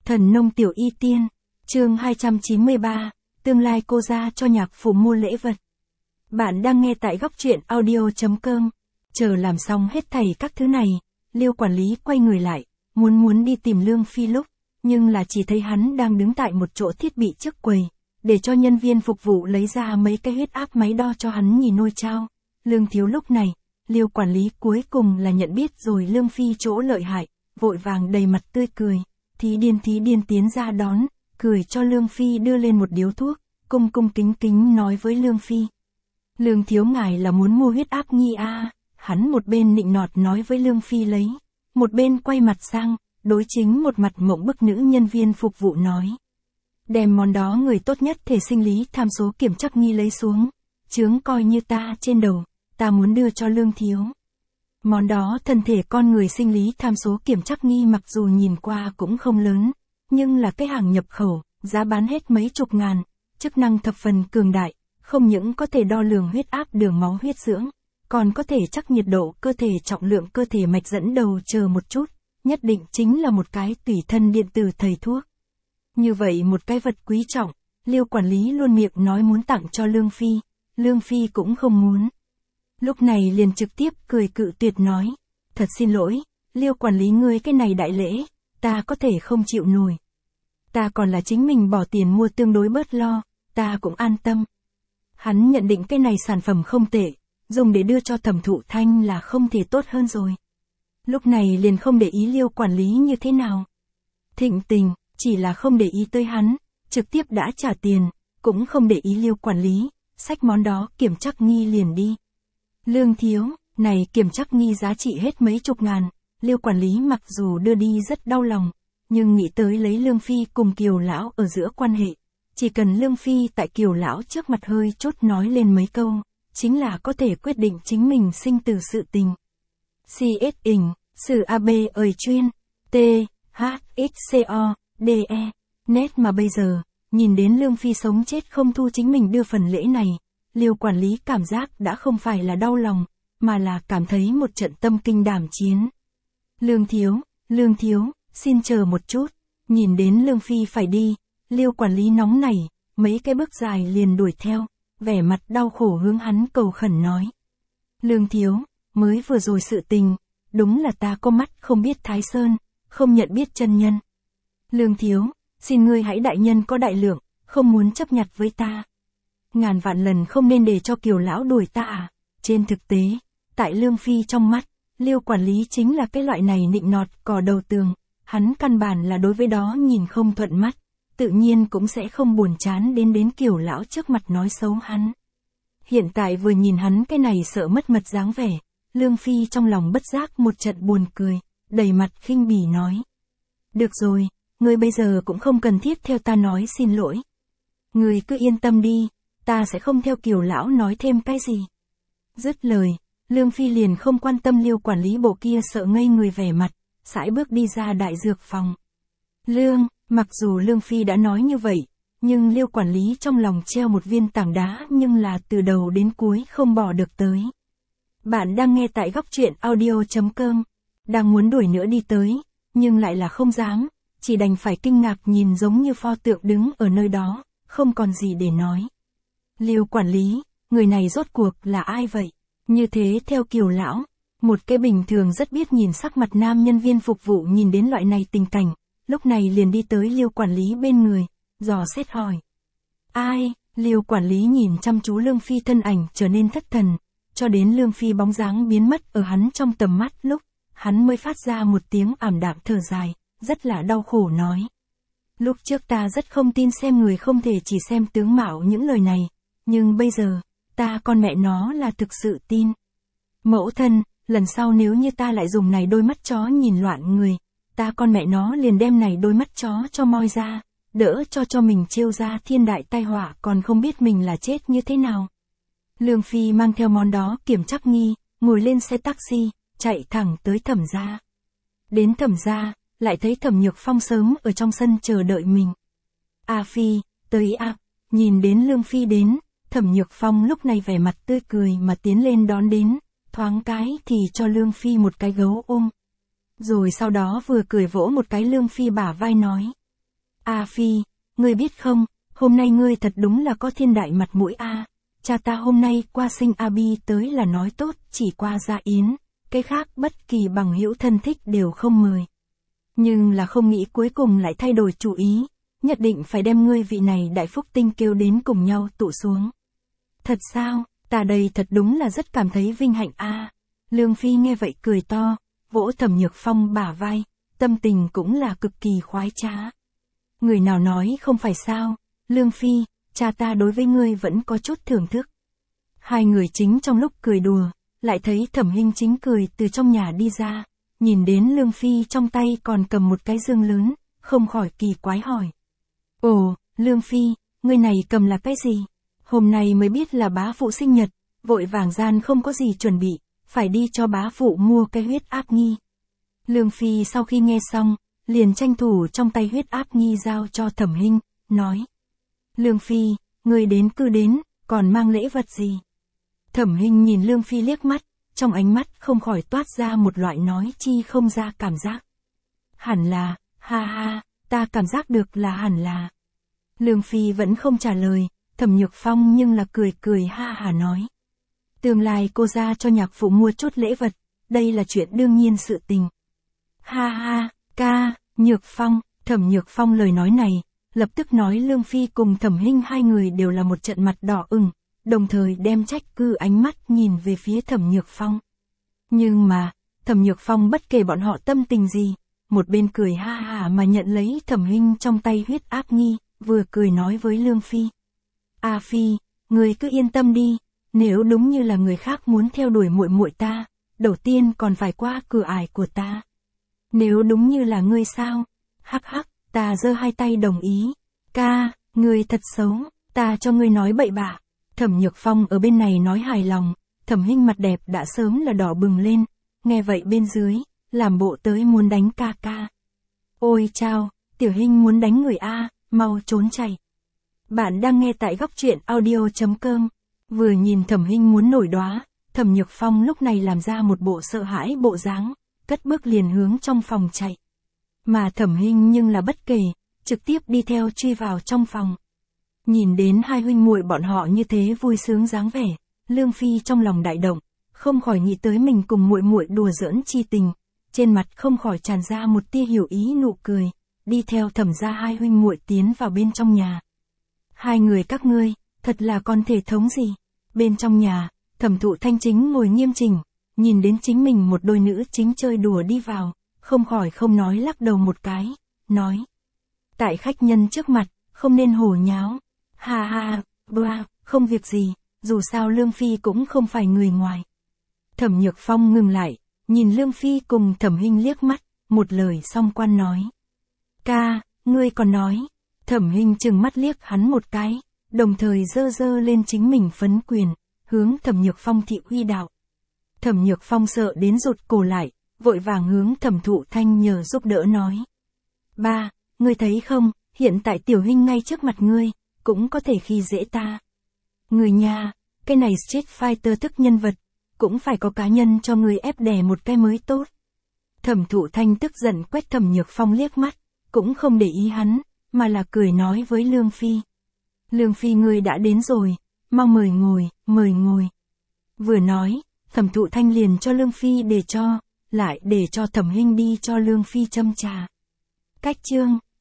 Thần nông tiểu y tiên, chương 293, tương lai cô ra cho nhạc phụ mua lễ vật. Bạn đang nghe tại góc truyện audio.com. Chờ làm xong hết thảy các thứ này, Liêu quản lý quay người lại, muốn đi tìm Lương Phi lúc, nhưng là chỉ thấy hắn đang đứng tại một chỗ thiết bị trước quầy, để cho nhân viên phục vụ lấy ra mấy cái huyết áp máy đo cho hắn nhìn nôi trao. Lương thiếu lúc này, Liêu quản lý cuối cùng là nhận biết rồi Lương Phi chỗ lợi hại, vội vàng đầy mặt tươi cười, thí điên tiến ra đón, cười cho Lương Phi đưa lên một điếu thuốc, cung kính nói với Lương Phi. Lương thiếu ngài là muốn mua huyết áp nghi a? Hắn một bên nịnh nọt nói với Lương Phi lấy, một bên quay mặt sang, đối chính một mặt mộng bức nữ nhân viên phục vụ nói. Đem món đó người tốt nhất thể sinh lý tham số kiểm trắc nghi lấy xuống, chướng coi như ta trên đầu, ta muốn đưa cho Lương thiếu. Món đó thân thể con người sinh lý tham số kiểm trắc nghi mặc dù nhìn qua cũng không lớn, nhưng là cái hàng nhập khẩu, giá bán hết mấy chục ngàn, chức năng thập phần cường đại, không những có thể đo lường huyết áp đường máu huyết dưỡng, còn có thể chắc nhiệt độ cơ thể trọng lượng cơ thể mạch dẫn đầu chờ một chút, nhất định chính là một cái tùy thân điện tử thầy thuốc. Như vậy một cái vật quý trọng, Liêu quản lý luôn miệng nói muốn tặng cho Lương Phi cũng không muốn. Lúc này liền trực tiếp cười cự tuyệt nói, thật xin lỗi, Liêu quản lý ngươi cái này đại lễ, ta có thể không chịu nổi. Ta còn là chính mình bỏ tiền mua tương đối bớt lo, ta cũng an tâm. Hắn nhận định cái này sản phẩm không tệ, dùng để đưa cho Thẩm Thụ Thanh là không thể tốt hơn rồi. Lúc này liền không để ý Liêu quản lý như thế nào. Thịnh tình, chỉ là không để ý tới hắn, trực tiếp đã trả tiền, cũng không để ý Liêu quản lý, xách món đó kiểm trắc nghi liền đi. Lương thiếu, này kiểm trắc nghi giá trị hết mấy chục ngàn, Liêu quản lý mặc dù đưa đi rất đau lòng, nhưng nghĩ tới lấy Lương Phi cùng Kiều lão ở giữa quan hệ, chỉ cần Lương Phi tại Kiều lão trước mặt hơi chốt nói lên mấy câu, chính là có thể quyết định chính mình sinh tử sự tình. CS ỉnh, sự AB ơi chuyên, T, H, X, C, O, D, E, nét mà bây giờ, nhìn đến Lương Phi sống chết không thu chính mình đưa phần lễ này, Liêu quản lý cảm giác đã không phải là đau lòng, mà là cảm thấy một trận tâm kinh đảm chiến. Lương thiếu, xin chờ một chút, nhìn đến Lương Phi phải đi, Liêu quản lý nóng nảy, mấy cái bước dài liền đuổi theo, vẻ mặt đau khổ hướng hắn cầu khẩn nói. Lương thiếu, mới vừa rồi sự tình, đúng là ta có mắt không biết Thái Sơn, không nhận biết chân nhân. Lương thiếu, xin ngươi hãy đại nhân có đại lượng, không muốn chấp nhặt với ta. Ngàn vạn lần không nên để cho Kiều lão đuổi ta à. Trên thực tế, tại Lương Phi trong mắt, Liêu quản lý chính là cái loại này nịnh nọt cò đầu tường, hắn căn bản là đối với đó nhìn không thuận mắt, tự nhiên cũng sẽ không buồn chán đến Kiều lão trước mặt nói xấu hắn. Hiện tại vừa nhìn hắn cái này sợ mất mật dáng vẻ, Lương Phi trong lòng bất giác một trận buồn cười, đầy mặt khinh bỉ nói. Được rồi, ngươi bây giờ cũng không cần thiết theo ta nói xin lỗi. Ngươi cứ yên tâm đi, ta sẽ không theo Kiều lão nói thêm cái gì. Dứt lời, Lương Phi liền không quan tâm Liêu quản lý bộ kia sợ ngây người vẻ mặt, sải bước đi ra đại dược phòng. Mặc dù Lương Phi đã nói như vậy, nhưng Liêu quản lý trong lòng treo một viên tảng đá nhưng là từ đầu đến cuối không bỏ được tới. Bạn đang nghe tại góc truyện audio.com, đang muốn đuổi nữa đi tới, nhưng lại là không dám, chỉ đành phải kinh ngạc nhìn giống như pho tượng đứng ở nơi đó, không còn gì để nói. Liêu quản lý, người này rốt cuộc là ai vậy? Như thế theo Kiều lão, một cái bình thường rất biết nhìn sắc mặt nam nhân viên phục vụ nhìn đến loại này tình cảnh, lúc này liền đi tới Liêu quản lý bên người, dò xét hỏi. Ai? Liêu quản lý nhìn chăm chú Lương Phi thân ảnh trở nên thất thần, cho đến Lương Phi bóng dáng biến mất ở hắn trong tầm mắt lúc, hắn mới phát ra một tiếng ảm đạm thở dài, rất là đau khổ nói. Lúc trước ta rất không tin xem người không thể chỉ xem tướng mạo những lời này, nhưng bây giờ, ta con mẹ nó là thực sự tin. Mẫu thân, lần sau nếu như ta lại dùng này đôi mắt chó nhìn loạn người, ta con mẹ nó liền đem này đôi mắt chó cho moi ra, đỡ cho mình trêu ra thiên đại tai họa còn không biết mình là chết như thế nào. Lương Phi mang theo món đó kiểm trắc nghi, ngồi lên xe taxi, chạy thẳng tới Thẩm gia. Đến Thẩm gia, lại thấy Thẩm Nhược Phong sớm ở trong sân chờ đợi mình. A Phi, tới ạ, nhìn đến Lương Phi đến, Thẩm Nhược Phong lúc này vẻ mặt tươi cười mà tiến lên đón đến, thoáng cái thì cho Lương Phi một cái gấu ôm. Rồi sau đó vừa cười vỗ một cái Lương Phi bả vai nói, A Phi, ngươi biết không, hôm nay ngươi thật đúng là có thiên đại mặt mũi a. Cha ta hôm nay qua sinh Abi tới là nói tốt, chỉ qua gia yến, cái khác bất kỳ bằng hữu thân thích đều không mời. Nhưng là không nghĩ cuối cùng lại thay đổi chủ ý, nhất định phải đem ngươi vị này đại phúc tinh kêu đến cùng nhau tụ xuống. Thật sao, ta đây thật đúng là rất cảm thấy vinh hạnh a. Lương Phi nghe vậy cười to, vỗ Thẩm Nhược Phong bả vai, tâm tình cũng là cực kỳ khoái trá. Người nào nói không phải sao, Lương Phi, cha ta đối với ngươi vẫn có chút thưởng thức. Hai người chính trong lúc cười đùa, lại thấy Thẩm Hinh chính cười từ trong nhà đi ra, nhìn đến Lương Phi trong tay còn cầm một cái dương lớn, không khỏi kỳ quái hỏi. Ồ, Lương Phi, ngươi này cầm là cái gì? Hôm nay mới biết là bá phụ sinh nhật, vội vàng gian không có gì chuẩn bị, phải đi cho bá phụ mua cái huyết áp nghi. Lương Phi sau khi nghe xong, liền tranh thủ trong tay huyết áp nghi giao cho Thẩm Hinh, nói. Lương Phi, ngươi đến cứ đến, còn mang lễ vật gì? Thẩm Hinh nhìn Lương Phi liếc mắt, trong ánh mắt không khỏi toát ra một loại nói chi không ra cảm giác. Hẳn là, ha ha, ta cảm giác được là hẳn là. Lương Phi vẫn không trả lời, Thẩm Nhược Phong nhưng là cười cười ha hà nói. Tương lai cô ra cho nhạc phụ mua chút lễ vật, đây là chuyện đương nhiên sự tình. Ha ha, ca, Nhược Phong, Thẩm Nhược Phong lời nói này, lập tức nói Lương Phi cùng Thẩm Hinh hai người đều là một trận mặt đỏ ửng, đồng thời đem trách cứ ánh mắt nhìn về phía Thẩm Nhược Phong. Nhưng mà, Thẩm Nhược Phong bất kể bọn họ tâm tình gì, một bên cười ha hả mà nhận lấy Thẩm Hinh trong tay huyết áp nghi, vừa cười nói với Lương Phi. A Phi, người cứ yên tâm đi, nếu đúng như là người khác muốn theo đuổi muội muội ta, đầu tiên còn phải qua cửa ải của ta. Nếu đúng như là ngươi sao? Hắc hắc, ta giơ hai tay đồng ý. Ca, ngươi thật xấu, ta cho ngươi nói bậy bạ. Thẩm Nhược Phong ở bên này nói hài lòng, Thẩm Hinh mặt đẹp đã sớm là đỏ bừng lên, nghe vậy bên dưới, làm bộ tới muốn đánh ca ca. Ôi chao, Tiểu Hinh muốn đánh người a, mau trốn chạy. Bạn đang nghe tại góc truyện audio.com. Vừa nhìn Thẩm Hinh muốn nổi đóa, Thẩm Nhược Phong lúc này làm ra một bộ sợ hãi bộ dáng, cất bước liền hướng trong phòng chạy. Mà Thẩm Hinh nhưng là bất kể, trực tiếp đi theo truy vào trong phòng. Nhìn đến hai huynh muội bọn họ như thế vui sướng dáng vẻ, Lương Phi trong lòng đại động, không khỏi nghĩ tới mình cùng muội muội đùa giỡn chi tình, trên mặt không khỏi tràn ra một tia hiểu ý nụ cười, đi theo Thẩm gia hai huynh muội tiến vào bên trong nhà. Hai người các ngươi, thật là con thể thống gì? Bên trong nhà, Thẩm Thụ Thanh chính ngồi nghiêm chỉnh, nhìn đến chính mình một đôi nữ chính chơi đùa đi vào, không khỏi không nói lắc đầu một cái, nói. Tại khách nhân trước mặt, không nên hồ nháo. Ha ha, bla, không việc gì, dù sao Lương Phi cũng không phải người ngoài. Thẩm Nhược Phong ngừng lại, nhìn Lương Phi cùng Thẩm Hinh liếc mắt, một lời song quan nói. Ca, ngươi còn nói. Thẩm Hinh trừng mắt liếc hắn một cái, đồng thời giơ giơ lên chính mình phấn quyền, hướng Thẩm Nhược Phong thị uy đạo. Thẩm Nhược Phong sợ đến rụt cổ lại, vội vàng hướng Thẩm Thụ Thanh nhờ giúp đỡ nói. Ba, ngươi thấy không, hiện tại Tiểu Hinh ngay trước mặt ngươi, cũng có thể khi dễ ta. Người nhà, cái này Street Fighter thức nhân vật, cũng phải có cá nhân cho ngươi ép đè một cái mới tốt. Thẩm Thụ Thanh tức giận quét Thẩm Nhược Phong liếc mắt, cũng không để ý hắn, mà là cười nói với Lương Phi. Lương Phi ngươi đã đến rồi, mau mời ngồi, mời ngồi. Vừa nói, Thẩm Thụ Thanh liền cho Lương Phi để cho, lại để cho Thẩm Hinh đi cho Lương Phi châm trà. Cách chương